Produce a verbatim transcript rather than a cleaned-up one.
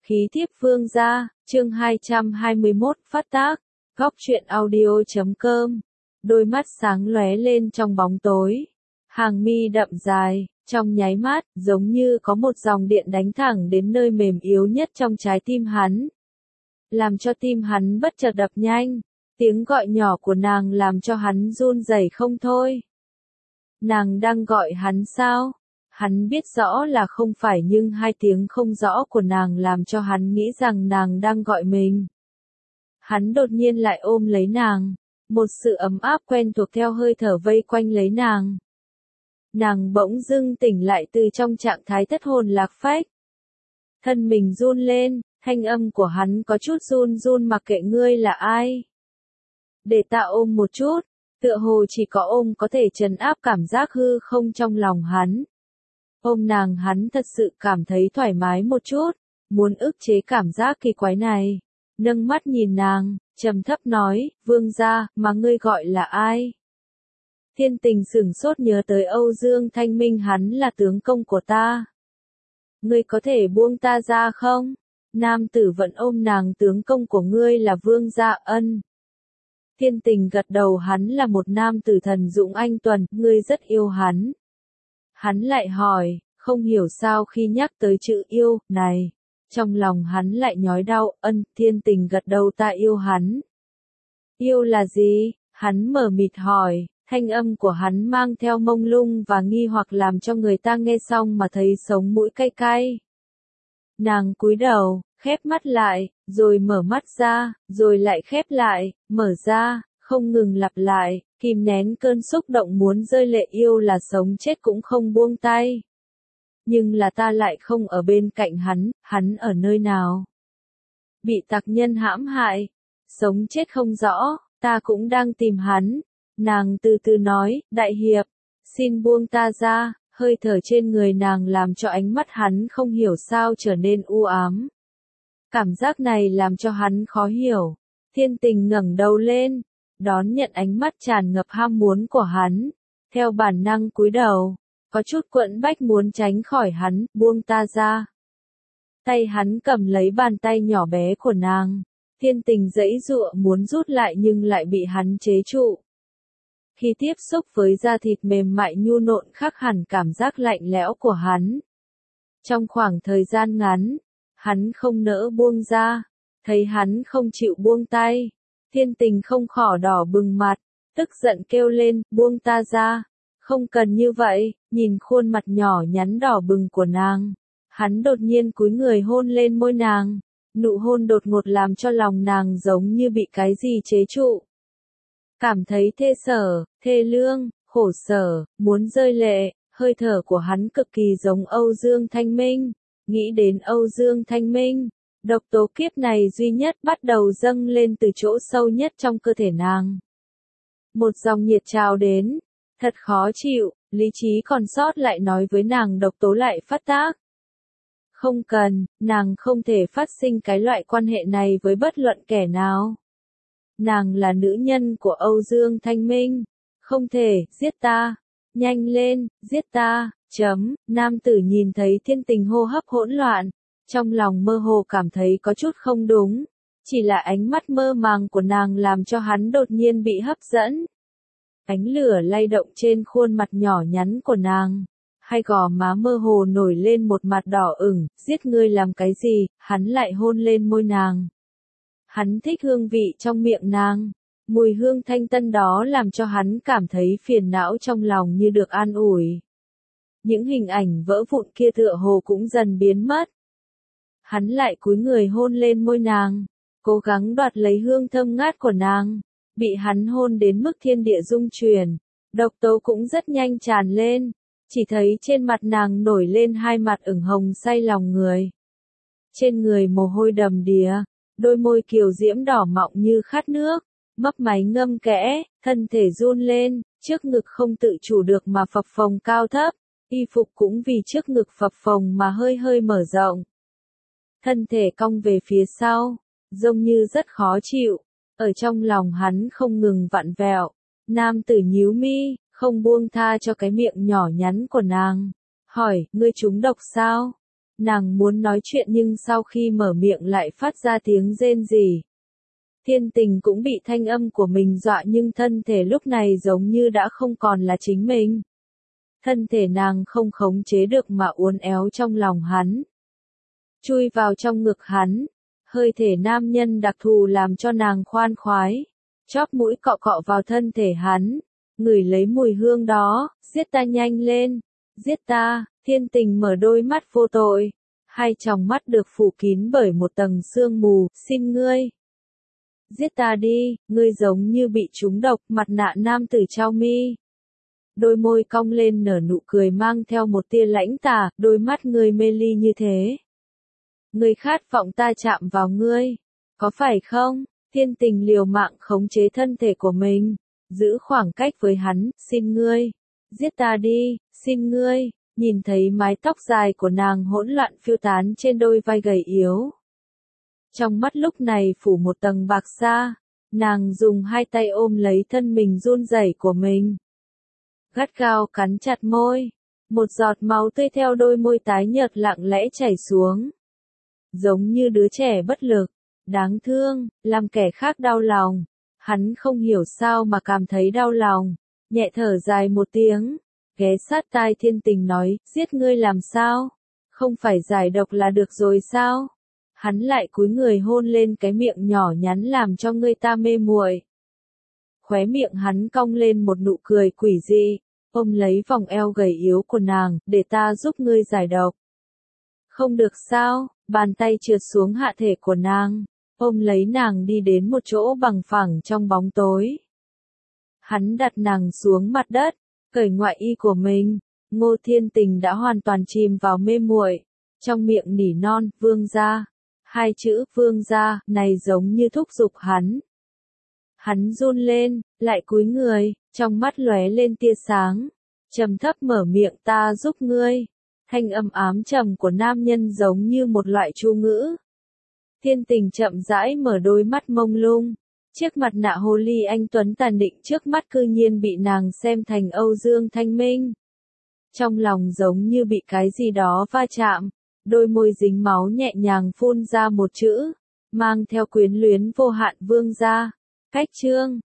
Khí thiếp vương gia, chương hai trăm hai mươi mốt phát tác, góc truyện audio.com. Đôi mắt sáng lóe lên trong bóng tối. Hàng mi đậm dài, trong nháy mắt, giống như có một dòng điện đánh thẳng đến nơi mềm yếu nhất trong trái tim hắn. Làm cho tim hắn bất chợt đập nhanh, tiếng gọi nhỏ của nàng làm cho hắn run rẩy không thôi. Nàng đang gọi hắn sao? Hắn biết rõ là không phải nhưng hai tiếng không rõ của nàng làm cho hắn nghĩ rằng nàng đang gọi mình. Hắn đột nhiên lại ôm lấy nàng, một sự ấm áp quen thuộc theo hơi thở vây quanh lấy nàng. Nàng bỗng dưng tỉnh lại từ trong trạng thái thất hồn lạc phách. Thân mình run lên, thanh âm của hắn có chút run run mặc kệ ngươi là ai. Để ta ôm một chút, tựa hồ chỉ có ôm có thể trấn áp cảm giác hư không trong lòng hắn. Ôm nàng hắn thật sự cảm thấy thoải mái một chút, muốn ức chế cảm giác kỳ quái này. Nâng mắt nhìn nàng, trầm thấp nói, vương gia, mà ngươi gọi là ai? Thiên Tình sửng sốt nhớ tới Âu Dương Thanh Minh, hắn là tướng công của ta. Ngươi có thể buông ta ra không? Nam tử vẫn ôm nàng, tướng công của ngươi là vương gia ân. Thiên Tình gật đầu, hắn là một nam tử thần dũng anh tuần, ngươi rất yêu hắn. Hắn lại hỏi, không hiểu sao khi nhắc tới chữ yêu, này, trong lòng hắn lại nhói đau, ân, Thiên Tình gật đầu, ta yêu hắn. Yêu là gì? Hắn mờ mịt hỏi, thanh âm của hắn mang theo mông lung và nghi hoặc làm cho người ta nghe xong mà thấy sống mũi cay cay. Nàng cúi đầu, khép mắt lại, rồi mở mắt ra, rồi lại khép lại, mở ra, không ngừng lặp lại, kìm nén cơn xúc động muốn rơi lệ, yêu là sống chết cũng không buông tay. Nhưng là ta lại không ở bên cạnh hắn, hắn ở nơi nào? Bị tặc nhân hãm hại, sống chết không rõ, ta cũng đang tìm hắn. Nàng từ từ nói, đại hiệp, xin buông ta ra, hơi thở trên người nàng làm cho ánh mắt hắn không hiểu sao trở nên u ám. Cảm giác này làm cho hắn khó hiểu. Thiên Tình ngẩng đầu lên, đón nhận ánh mắt tràn ngập ham muốn của hắn, theo bản năng cúi đầu, có chút quẫn bách muốn tránh khỏi hắn, buông ta ra. Tay hắn cầm lấy bàn tay nhỏ bé của nàng, Thiên Tình giãy giụa muốn rút lại nhưng lại bị hắn chế trụ. Khi tiếp xúc với da thịt mềm mại nhu nộn khác hẳn cảm giác lạnh lẽo của hắn. Trong khoảng thời gian ngắn, hắn không nỡ buông ra, thấy hắn không chịu buông tay. Thiên Tình không khỏi đỏ bừng mặt, tức giận kêu lên, buông ta ra, không cần như vậy, nhìn khuôn mặt nhỏ nhắn đỏ bừng của nàng. Hắn đột nhiên cúi người hôn lên môi nàng, nụ hôn đột ngột làm cho lòng nàng giống như bị cái gì chế trụ. Cảm thấy thê sở, thê lương, khổ sở, muốn rơi lệ, hơi thở của hắn cực kỳ giống Âu Dương Thanh Minh. Nghĩ đến Âu Dương Thanh Minh, độc tố kiếp này duy nhất bắt đầu dâng lên từ chỗ sâu nhất trong cơ thể nàng. Một dòng nhiệt trào đến, thật khó chịu, lý trí còn sót lại nói với nàng độc tố lại phát tác. Không cần, nàng không thể phát sinh cái loại quan hệ này với bất luận kẻ nào. Nàng là nữ nhân của Âu Dương Thanh Minh, không thể, giết ta, nhanh lên, giết ta, chấm, nam tử nhìn thấy Thiên Tình hô hấp hỗn loạn, trong lòng mơ hồ cảm thấy có chút không đúng, chỉ là ánh mắt mơ màng của nàng làm cho hắn đột nhiên bị hấp dẫn. Ánh lửa lay động trên khuôn mặt nhỏ nhắn của nàng, hai gò má mơ hồ nổi lên một mặt đỏ ửng, giết ngươi làm cái gì, hắn lại hôn lên môi nàng. Hắn thích hương vị trong miệng nàng, mùi hương thanh tân đó làm cho hắn cảm thấy phiền não trong lòng như được an ủi. Những hình ảnh vỡ vụn kia tựa hồ cũng dần biến mất. Hắn lại cúi người hôn lên môi nàng, cố gắng đoạt lấy hương thơm ngát của nàng, bị hắn hôn đến mức thiên địa rung chuyển, độc tố cũng rất nhanh tràn lên, chỉ thấy trên mặt nàng nổi lên hai mặt ửng hồng say lòng người. Trên người mồ hôi đầm đìa, đôi môi kiều diễm đỏ mọng như khát nước, mấp máy ngâm kẽ, thân thể run lên, trước ngực không tự chủ được mà phập phồng cao thấp, y phục cũng vì trước ngực phập phồng mà hơi hơi mở rộng. Thân thể cong về phía sau, giống như rất khó chịu, ở trong lòng hắn không ngừng vặn vẹo. Nam tử nhíu mi, không buông tha cho cái miệng nhỏ nhắn của nàng, hỏi, ngươi trúng độc sao? Nàng muốn nói chuyện nhưng sau khi mở miệng lại phát ra tiếng rên rỉ. Thiên Tình cũng bị thanh âm của mình dọa nhưng thân thể lúc này giống như đã không còn là chính mình. Thân thể nàng không khống chế được mà uốn éo trong lòng hắn. Chui vào trong ngực hắn. Hơi thể nam nhân đặc thù làm cho nàng khoan khoái. Chóp mũi cọ cọ vào thân thể hắn. Ngửi lấy mùi hương đó, giết ta nhanh lên. Giết ta, Thiên Tình mở đôi mắt vô tội. Hai tròng mắt được phủ kín bởi một tầng sương mù, xin ngươi. Giết ta đi, ngươi giống như bị trúng độc, mặt nạ nam tử trao mi. Đôi môi cong lên nở nụ cười mang theo một tia lãnh tà, đôi mắt ngươi mê ly như thế. Ngươi khát vọng ta chạm vào ngươi, có phải không? Thiên Tình liều mạng khống chế thân thể của mình, giữ khoảng cách với hắn, xin ngươi. Giết ta đi, xin ngươi. Nhìn thấy mái tóc dài của nàng hỗn loạn phiêu tán trên đôi vai gầy yếu. Trong mắt lúc này phủ một tầng bạc sa, nàng dùng hai tay ôm lấy thân mình run rẩy của mình. Gắt gao cắn chặt môi, một giọt máu tươi theo đôi môi tái nhợt lặng lẽ chảy xuống. Giống như đứa trẻ bất lực, đáng thương, làm kẻ khác đau lòng. Hắn không hiểu sao mà cảm thấy đau lòng, nhẹ thở dài một tiếng. Ghé sát tai Thiên Tình nói, giết ngươi làm sao? Không phải giải độc là được rồi sao? Hắn lại cúi người hôn lên cái miệng nhỏ nhắn làm cho người ta mê muội. Khóe miệng hắn cong lên một nụ cười quỷ dị, ôm lấy vòng eo gầy yếu của nàng, để ta giúp ngươi giải độc. Không được sao? Bàn tay trượt xuống hạ thể của nàng, ôm lấy nàng đi đến một chỗ bằng phẳng trong bóng tối. Hắn đặt nàng xuống mặt đất. Cởi ngoại y của mình, Ngô Thiên Tình đã hoàn toàn chìm vào mê muội, trong miệng nỉ non, vương gia. Hai chữ vương gia này giống như thúc giục hắn. Hắn run lên, lại cúi người, trong mắt lóe lên tia sáng, trầm thấp mở miệng ta giúp ngươi. Thanh âm ám trầm của nam nhân giống như một loại chú ngữ. Thiên Tình chậm rãi mở đôi mắt mông lung. Chiếc mặt nạ hồ ly anh tuấn tàn định trước mắt cư nhiên bị nàng xem thành Âu Dương Thanh Minh. Trong lòng giống như bị cái gì đó va chạm, đôi môi dính máu nhẹ nhàng phun ra một chữ, mang theo quyến luyến vô hạn vương gia. Cách chương